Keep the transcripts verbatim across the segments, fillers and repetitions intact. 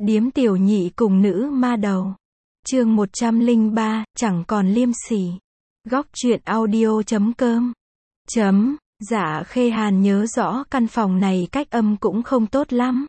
Điếm tiểu nhị cùng nữ ma đầu. Chương một trăm lẻ ba, chẳng còn liêm sỉ. Góc truyện audio chấm com. Chấm, Dạ Khê Hàn nhớ rõ căn phòng này cách âm cũng không tốt lắm.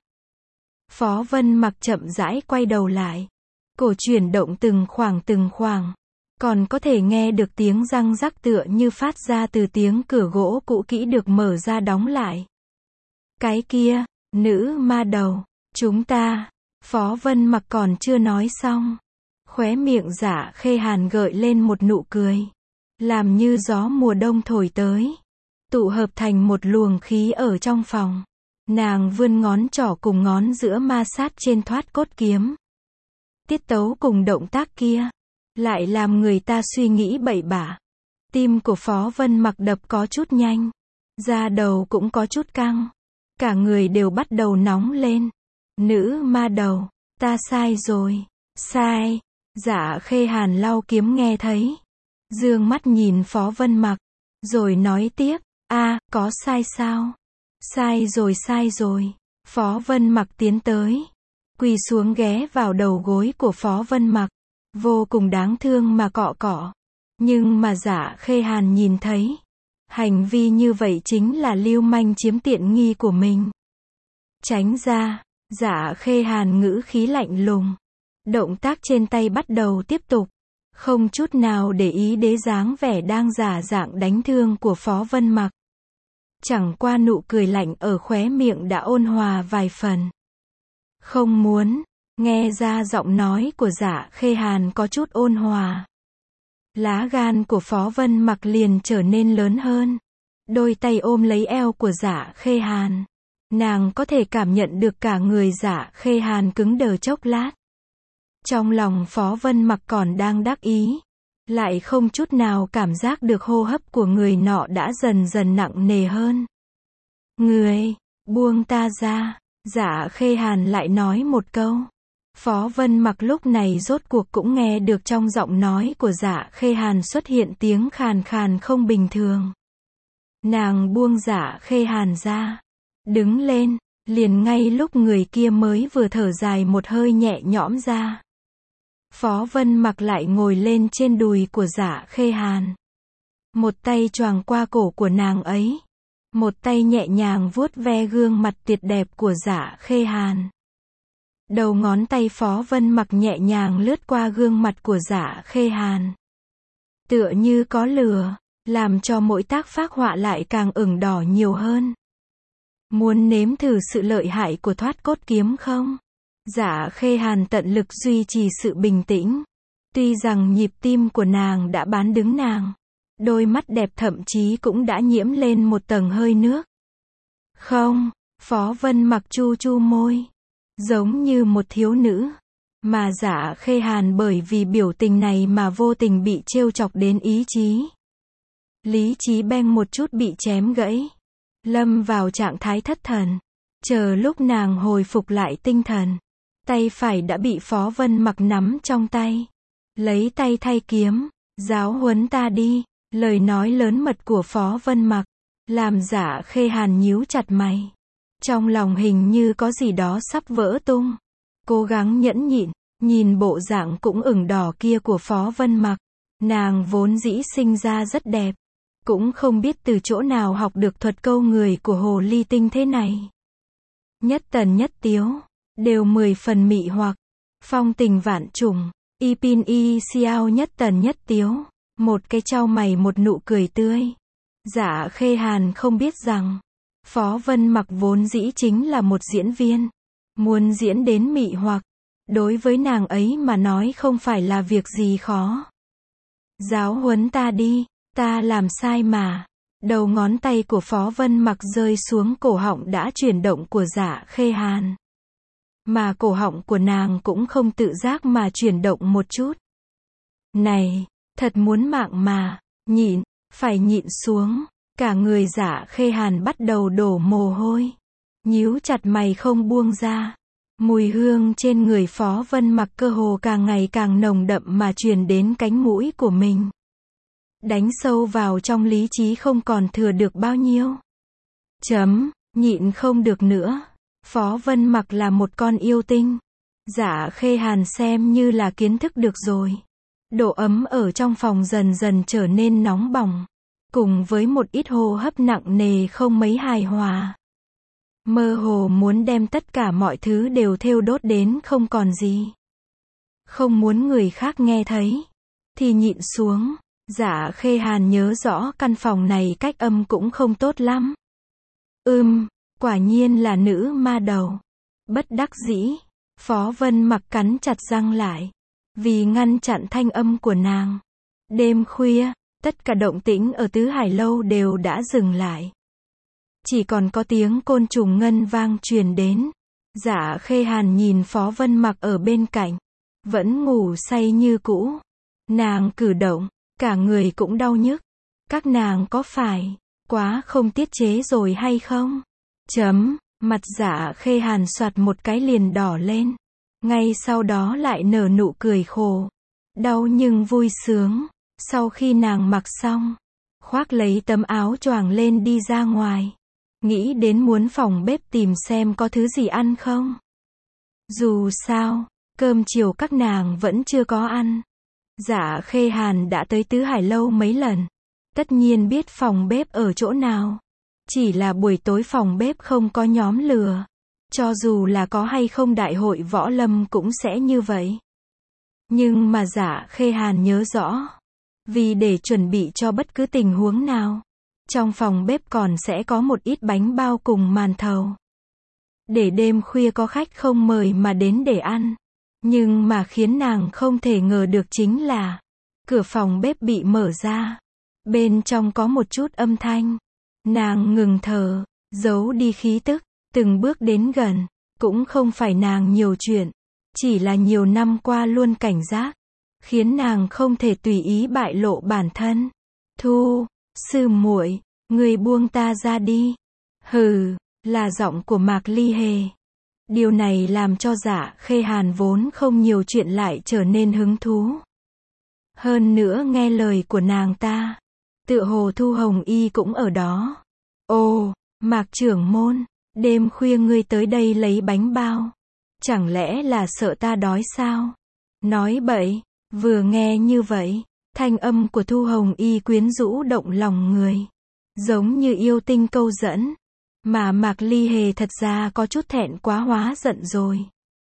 Phó Vân Mặc chậm rãi quay đầu lại. Cổ chuyển động từng khoảng từng khoảng. Còn có thể nghe được tiếng răng rắc tựa như phát ra từ tiếng cửa gỗ cũ kỹ được mở ra đóng lại. Cái kia, nữ ma đầu, chúng ta, Phó Vân Mặc còn chưa nói xong. Khóe miệng Dạ Khê Hàn gợi lên một nụ cười. Làm như gió mùa đông thổi tới. Tụ hợp thành một luồng khí ở trong phòng. Nàng vươn ngón trỏ cùng ngón giữa ma sát trên thoát cốt kiếm. Tiết tấu cùng động tác kia lại làm người ta suy nghĩ bậy bạ. Tim của Phó Vân Mặc đập có chút nhanh. Da đầu cũng có chút căng. Cả người đều bắt đầu nóng lên. Nữ ma đầu, ta sai rồi. Sai. Dạ Khê Hàn lau kiếm nghe thấy. Dương mắt nhìn Phó Vân Mặc. Rồi nói tiếp, a có sai sao? Sai rồi sai rồi. Phó Vân Mặc tiến tới. Quỳ xuống ghé vào đầu gối của Phó Vân Mặc. Vô cùng đáng thương mà cọ cọ. Nhưng mà Dạ Khê Hàn nhìn thấy. Hành vi như vậy chính là lưu manh chiếm tiện nghi của mình. Tránh ra. Dạ Khê Hàn ngữ khí lạnh lùng. Động tác trên tay bắt đầu tiếp tục. Không chút nào để ý đến dáng vẻ đang giả dạng đánh thương của Phó Vân Mặc. Chẳng qua nụ cười lạnh ở khóe miệng đã ôn hòa vài phần. Không muốn. Nghe ra giọng nói của Dạ Khê Hàn có chút ôn hòa. Lá gan của Phó Vân Mặc liền trở nên lớn hơn. Đôi tay ôm lấy eo của Dạ Khê Hàn. Nàng có thể cảm nhận được cả người Dạ Khê Hàn cứng đờ chốc lát. Trong lòng Phó Vân Mặc còn đang đắc ý. Lại không chút nào cảm giác được hô hấp của người nọ đã dần dần nặng nề hơn. Người, buông ta ra. Dạ Khê Hàn lại nói một câu. Phó Vân Mặc lúc này rốt cuộc cũng nghe được trong giọng nói của Dạ Khê Hàn xuất hiện tiếng khàn khàn không bình thường. Nàng buông Dạ Khê Hàn ra. Đứng lên, liền ngay lúc người kia mới vừa thở dài một hơi nhẹ nhõm ra. Phó Vân Mặc lại ngồi lên trên đùi của Dạ Khê Hàn. Một tay choàng qua cổ của nàng ấy. Một tay nhẹ nhàng vuốt ve gương mặt tuyệt đẹp của Dạ Khê Hàn. Đầu ngón tay Phó Vân Mặc nhẹ nhàng lướt qua gương mặt của Dạ Khê Hàn. Tựa như có lửa, làm cho mỗi tác phác họa lại càng ửng đỏ nhiều hơn. Muốn nếm thử sự lợi hại của thoát cốt kiếm không? Dạ Khê Hàn tận lực duy trì sự bình tĩnh. Tuy rằng nhịp tim của nàng đã bán đứng nàng. Đôi mắt đẹp thậm chí cũng đã nhiễm lên một tầng hơi nước. Không, Phó Vân Mặc chu chu môi. Giống như một thiếu nữ. Mà Dạ Khê Hàn bởi vì biểu tình này mà vô tình bị trêu chọc đến ý chí. Lý trí beng một chút bị chém gãy. Lâm vào trạng thái thất thần. Chờ lúc nàng hồi phục lại tinh thần. Tay phải đã bị Phó Vân Mặc nắm trong tay. Lấy tay thay kiếm. Giáo huấn ta đi. Lời nói lớn mật của Phó Vân Mặc. Làm Dạ Khê Hàn nhíu chặt mày. Trong lòng hình như có gì đó sắp vỡ tung. Cố gắng nhẫn nhịn. Nhìn bộ dạng cũng ửng đỏ kia của Phó Vân Mặc. Nàng vốn dĩ sinh ra rất đẹp. Cũng không biết từ chỗ nào học được thuật câu người của hồ ly tinh thế này. Nhất tần nhất tiếu. Đều mười phần mị hoặc. Phong tình vạn trùng. Y pin y xiao nhất tần nhất tiếu. Một cái trao mày một nụ cười tươi. Dạ Khê Hàn không biết rằng. Phó Vân Mặc vốn dĩ chính là một diễn viên. Muốn diễn đến mị hoặc. Đối với nàng ấy mà nói không phải là việc gì khó. Giáo huấn ta đi. Ta làm sai mà. Đầu ngón tay của Phó Vân Mặc rơi xuống cổ họng đã chuyển động của Dạ Khê Hàn. Mà cổ họng của nàng cũng không tự giác mà chuyển động một chút. Này, thật muốn mạng mà. Nhịn, phải nhịn xuống. Cả người Dạ Khê Hàn bắt đầu đổ mồ hôi. Nhíu chặt mày không buông ra. Mùi hương trên người Phó Vân Mặc cơ hồ càng ngày càng nồng đậm mà truyền đến cánh mũi của mình. Đánh sâu vào trong lý trí không còn thừa được bao nhiêu. Chấm, nhịn không được nữa. Phó Vân Mặc là một con yêu tinh. Dạ Khê Hàn xem như là kiến thức được rồi. Độ ấm ở trong phòng dần dần trở nên nóng bỏng, cùng với một ít hô hấp nặng nề không mấy hài hòa. Mơ hồ muốn đem tất cả mọi thứ đều thêu đốt đến không còn gì. Không muốn người khác nghe thấy, thì nhịn xuống. Dạ Khê Hàn nhớ rõ căn phòng này cách âm cũng không tốt lắm. Ừm, quả nhiên là nữ ma đầu. Bất đắc dĩ, Phó Vân Mặc cắn chặt răng lại, vì ngăn chặn thanh âm của nàng. Đêm khuya, tất cả động tĩnh ở Tứ Hải Lâu đều đã dừng lại. Chỉ còn có tiếng côn trùng ngân vang truyền đến. Dạ Khê Hàn nhìn Phó Vân Mặc ở bên cạnh, vẫn ngủ say như cũ. Nàng cử động, cả người cũng đau nhức. Các nàng có phải quá không tiết chế rồi hay không? Chấm, mặt Dạ Khê Hàn soạt một cái liền đỏ lên. Ngay sau đó lại nở nụ cười khổ. Đau nhưng vui sướng. Sau khi nàng mặc xong, khoác lấy tấm áo choàng lên đi ra ngoài. Nghĩ đến muốn phòng bếp tìm xem có thứ gì ăn không. Dù sao, cơm chiều các nàng vẫn chưa có ăn. Dạ Khê Hàn đã tới Tứ Hải Lâu mấy lần, tất nhiên biết phòng bếp ở chỗ nào. Chỉ là buổi tối phòng bếp không có nhóm lửa. Cho dù là có hay không đại hội võ lâm cũng sẽ như vậy. Nhưng mà Dạ Khê Hàn nhớ rõ, vì để chuẩn bị cho bất cứ tình huống nào, trong phòng bếp còn sẽ có một ít bánh bao cùng màn thầu. Để đêm khuya có khách không mời mà đến để ăn. Nhưng mà khiến nàng không thể ngờ được chính là, cửa phòng bếp bị mở ra. Bên trong có một chút âm thanh. Nàng ngừng thở, giấu đi khí tức, từng bước đến gần. Cũng không phải nàng nhiều chuyện, chỉ là nhiều năm qua luôn cảnh giác, khiến nàng không thể tùy ý bại lộ bản thân. Thu, sư muội, người buông ta ra đi. Hừ, là giọng của Mạc Ly Hề. Điều này làm cho Dạ Khê Hàn vốn không nhiều chuyện lại trở nên hứng thú. Hơn nữa nghe lời của nàng ta, tựa hồ Thu Hồng Y cũng ở đó. Ồ, Mạc trưởng môn, đêm khuya ngươi tới đây lấy bánh bao. Chẳng lẽ là sợ ta đói sao? Nói bậy, vừa nghe như vậy, thanh âm của Thu Hồng Y quyến rũ động lòng người. Giống như yêu tinh câu dẫn. Mà Mạc Ly Hề thật ra có chút thẹn quá hóa giận rồi.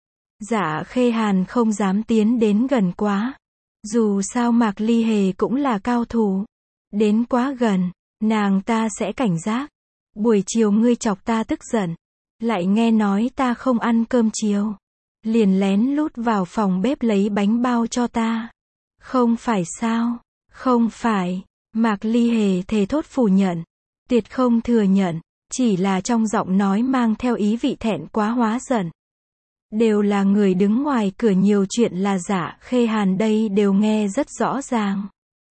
Dạ Khê Hàn không dám tiến đến gần quá. Dù sao Mạc Ly Hề cũng là cao thủ. Đến quá gần, nàng ta sẽ cảnh giác. Buổi chiều ngươi chọc ta tức giận, lại nghe nói ta không ăn cơm chiều, liền lén lút vào phòng bếp lấy bánh bao cho ta. Không phải sao? Không phải. Mạc Ly Hề thề thốt phủ nhận. Tuyệt không thừa nhận. Chỉ là trong giọng nói mang theo ý vị thẹn quá hóa giận. Đều là người đứng ngoài cửa, nhiều chuyện là Dạ Khê Hàn đây đều nghe rất rõ ràng.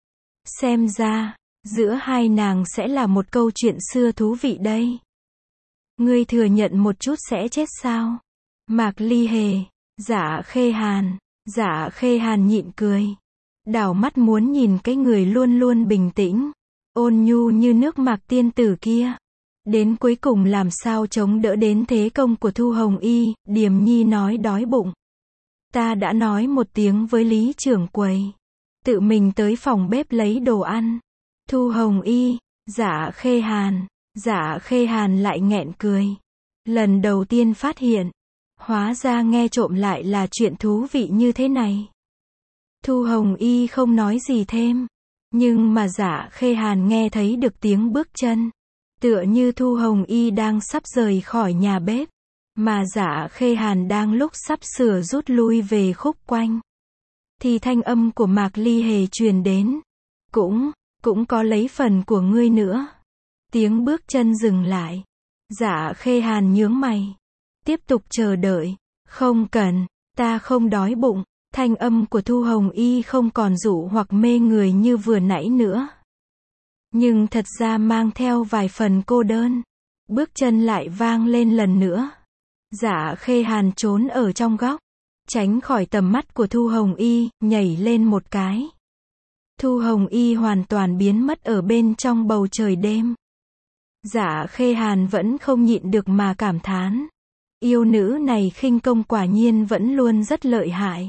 Xem ra, giữa hai nàng sẽ là một câu chuyện xưa thú vị đây. Ngươi thừa nhận một chút sẽ chết sao? Mạc Ly Hề, Dạ Khê Hàn, Dạ Khê Hàn nhịn cười. Đảo mắt muốn nhìn cái người luôn luôn bình tĩnh, ôn nhu như nước Mạc tiên tử kia. Đến cuối cùng làm sao chống đỡ đến thế công của Thu Hồng Y. Điềm Nhi nói đói bụng. Ta đã nói một tiếng với Lý trưởng quầy, tự mình tới phòng bếp lấy đồ ăn. Thu Hồng Y, Dạ Khê Hàn, Dạ Khê Hàn lại nghẹn cười. Lần đầu tiên phát hiện, hóa ra nghe trộm lại là chuyện thú vị như thế này. Thu Hồng Y không nói gì thêm, nhưng mà Dạ Khê Hàn nghe thấy được tiếng bước chân. Tựa như Thu Hồng Y đang sắp rời khỏi nhà bếp, mà Dạ Khê Hàn đang lúc sắp sửa rút lui về khúc quanh. Thì thanh âm của Mạc Ly Hề truyền đến. Cũng, cũng có lấy phần của ngươi nữa. Tiếng bước chân dừng lại. Dạ Khê Hàn nhướng mày. Tiếp tục chờ đợi. Không cần, ta không đói bụng. Thanh âm của Thu Hồng Y không còn dụ hoặc mê người như vừa nãy nữa. Nhưng thật ra mang theo vài phần cô đơn. Bước chân lại vang lên lần nữa. Dạ Khê Hàn trốn ở trong góc, tránh khỏi tầm mắt của Thu Hồng Y, nhảy lên một cái. Thu Hồng Y hoàn toàn biến mất ở bên trong bầu trời đêm. Dạ Khê Hàn vẫn không nhịn được mà cảm thán. Yêu nữ này khinh công quả nhiên vẫn luôn rất lợi hại.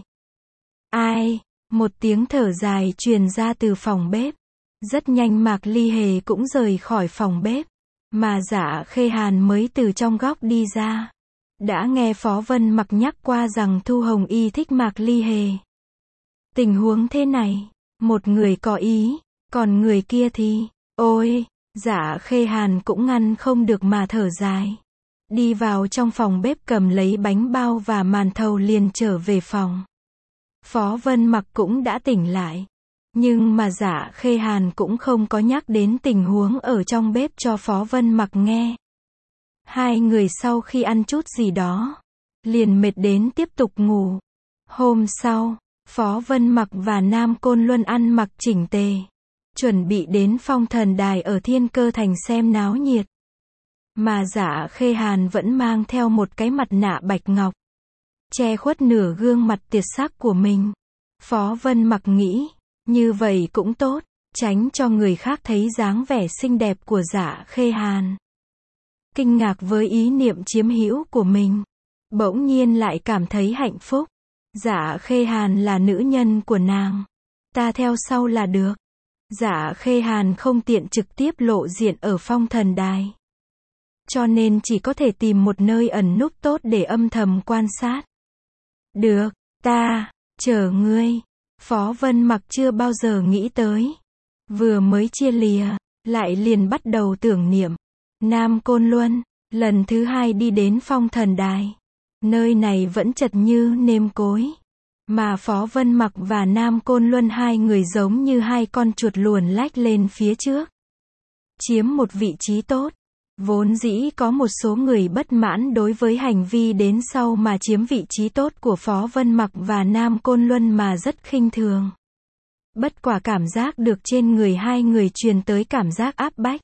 Ai? Một tiếng thở dài truyền ra từ phòng bếp. Rất nhanh Mạc Ly Hề cũng rời khỏi phòng bếp. Mà Dạ Khê Hàn mới từ trong góc đi ra. Đã nghe Phó Vân Mặc nhắc qua rằng Thu Hồng Y thích Mạc Ly Hề. Tình huống thế này, một người có ý, còn người kia thì, ôi, Dạ Khê Hàn cũng ngăn không được mà thở dài. Đi vào trong phòng bếp cầm lấy bánh bao và màn thầu liền trở về phòng. Phó Vân Mặc cũng đã tỉnh lại. Nhưng mà Dạ Khê Hàn cũng không có nhắc đến tình huống ở trong bếp cho Phó Vân Mặc nghe. Hai người sau khi ăn chút gì đó, liền mệt đến tiếp tục ngủ. Hôm sau, Phó Vân Mặc và Nam Côn Luân ăn mặc chỉnh tề, chuẩn bị đến Phong Thần Đài ở Thiên Cơ Thành xem náo nhiệt. Mà Dạ Khê Hàn vẫn mang theo một cái mặt nạ bạch ngọc, che khuất nửa gương mặt tiệt sắc của mình. Phó Vân Mặc nghĩ, như vậy cũng tốt, tránh cho người khác thấy dáng vẻ xinh đẹp của Dạ Khê Hàn. Kinh ngạc với ý niệm chiếm hữu của mình, bỗng nhiên lại cảm thấy hạnh phúc. Dạ Khê Hàn là nữ nhân của nàng, ta theo sau là được. Dạ Khê Hàn không tiện trực tiếp lộ diện ở Phong Thần Đài, cho nên chỉ có thể tìm một nơi ẩn núp tốt để âm thầm quan sát. Được, ta chờ ngươi. Phó Vân Mặc chưa bao giờ nghĩ tới, vừa mới chia lìa, lại liền bắt đầu tưởng niệm Nam Côn Luân. Lần thứ hai đi đến Phong Thần Đài, nơi này vẫn chật như nêm cối, mà Phó Vân Mặc và Nam Côn Luân hai người giống như hai con chuột luồn lách lên phía trước, chiếm một vị trí tốt. Vốn dĩ có một số người bất mãn đối với hành vi đến sau mà chiếm vị trí tốt của Phó Vân Mặc và Nam Côn Luân mà rất khinh thường. Bất quả cảm giác được trên người hai người truyền tới cảm giác áp bách,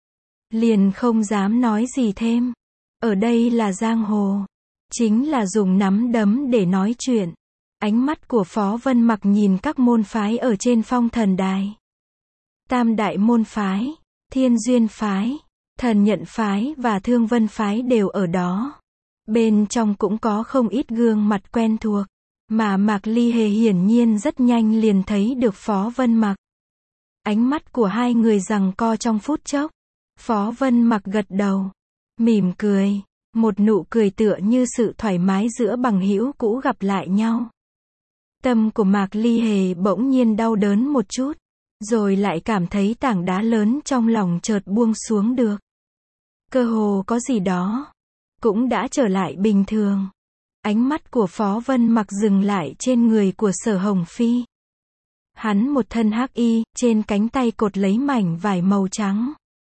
liền không dám nói gì thêm. Ở đây là giang hồ, chính là dùng nắm đấm để nói chuyện. Ánh mắt của Phó Vân Mặc nhìn các môn phái ở trên Phong Thần Đài. Tam đại môn phái, Thiên Duyên phái, Thần Nhận phái và Thương Vân phái đều ở đó. Bên trong cũng có không ít gương mặt quen thuộc, mà Mạc Ly Hề hiển nhiên rất nhanh liền thấy được Phó Vân Mặc. Ánh mắt của hai người giằng co trong phút chốc. Phó Vân Mặc gật đầu, mỉm cười, một nụ cười tựa như sự thoải mái giữa bằng hữu cũ gặp lại nhau. Tâm của Mạc Ly Hề bỗng nhiên đau đớn một chút, rồi lại cảm thấy tảng đá lớn trong lòng chợt buông xuống được. Cơ hồ có gì đó cũng đã trở lại bình thường. Ánh mắt của Phó Vân Mặc dừng lại trên người của Sở Hồng Phi. Hắn một thân hắc y, trên cánh tay cột lấy mảnh vải màu trắng.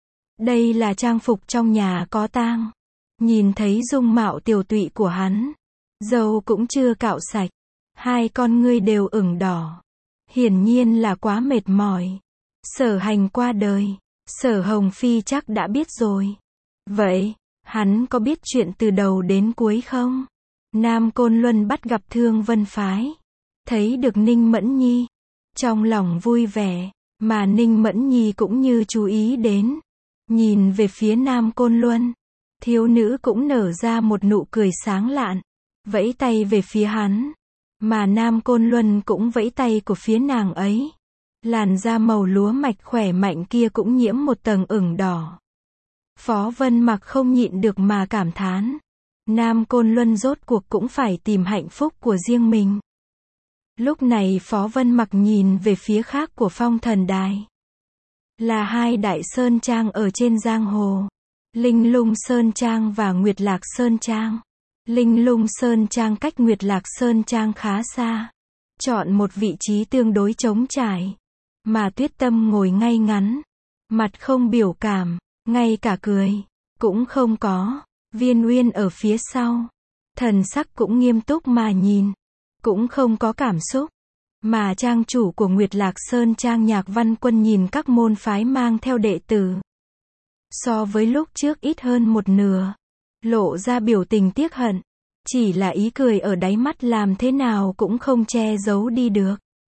Đây là trang phục trong nhà có tang. Nhìn thấy dung mạo tiều tụy của hắn, râu cũng chưa cạo sạch, hai con ngươi đều ửng đỏ, hiển nhiên là quá mệt mỏi. Sở Hành qua đời, Sở Hồng Phi chắc đã biết rồi. Vậy, hắn có biết chuyện từ đầu đến cuối không? Nam Côn Luân bắt gặp Thương Vân phái, thấy được Ninh Mẫn Nhi, trong lòng vui vẻ, mà Ninh Mẫn Nhi cũng như chú ý đến. Nhìn về phía Nam Côn Luân, thiếu nữ cũng nở ra một nụ cười sáng lạn, vẫy tay về phía hắn, mà Nam Côn Luân cũng vẫy tay của phía nàng ấy. Làn da màu lúa mạch khỏe mạnh kia cũng nhiễm một tầng ửng đỏ. Phó Vân Mặc không nhịn được mà cảm thán, Nam Côn Luân rốt cuộc cũng phải tìm hạnh phúc của riêng mình. Lúc này Phó Vân Mặc nhìn về phía khác của Phong Thần Đài, là hai đại sơn trang ở trên giang hồ, Linh Lung Sơn Trang và Nguyệt Lạc Sơn Trang. Linh Lung Sơn Trang cách Nguyệt Lạc Sơn Trang khá xa, chọn một vị trí tương đối trống trải, mà Tuyết Tâm ngồi ngay ngắn, mặt không biểu cảm, ngay cả cười cũng không có. Viên Uyên ở phía sau, thần sắc cũng nghiêm túc mà nhìn, cũng không có cảm xúc. Mà trang chủ của Nguyệt Lạc Sơn Trang Nhạc Văn Quân nhìn các môn phái mang theo đệ tử, so với lúc trước ít hơn một nửa, lộ ra biểu tình tiếc hận, chỉ là ý cười ở đáy mắt làm thế nào cũng không che giấu đi được.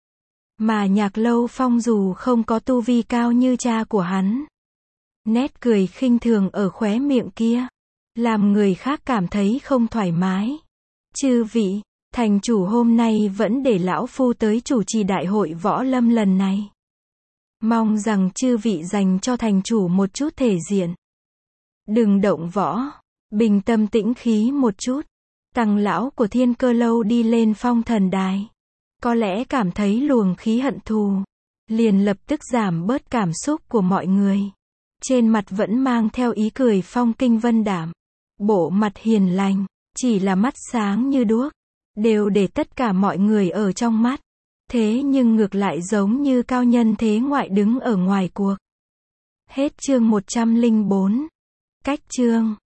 Mà Nhạc Lâu Phong dù không có tu vi cao như cha của hắn, nét cười khinh thường ở khóe miệng kia làm người khác cảm thấy không thoải mái. Chư vị, thành chủ hôm nay vẫn để lão phu tới chủ trì đại hội võ lâm lần này. Mong rằng chư vị dành cho thành chủ một chút thể diện. Đừng động võ, bình tâm tĩnh khí một chút. Tăng lão của Thiên Cơ Lâu đi lên phong thần đài. Có lẽ cảm thấy luồng khí hận thù, liền lập tức giảm bớt cảm xúc của mọi người. Trên mặt vẫn mang theo ý cười phong kinh vân đảm. Bộ mặt hiền lành, chỉ là mắt sáng như đuốc, đều để tất cả mọi người ở trong mắt. Thế nhưng ngược lại giống như cao nhân thế ngoại đứng ở ngoài cuộc. Hết chương một trăm lẻ bốn. Cách chương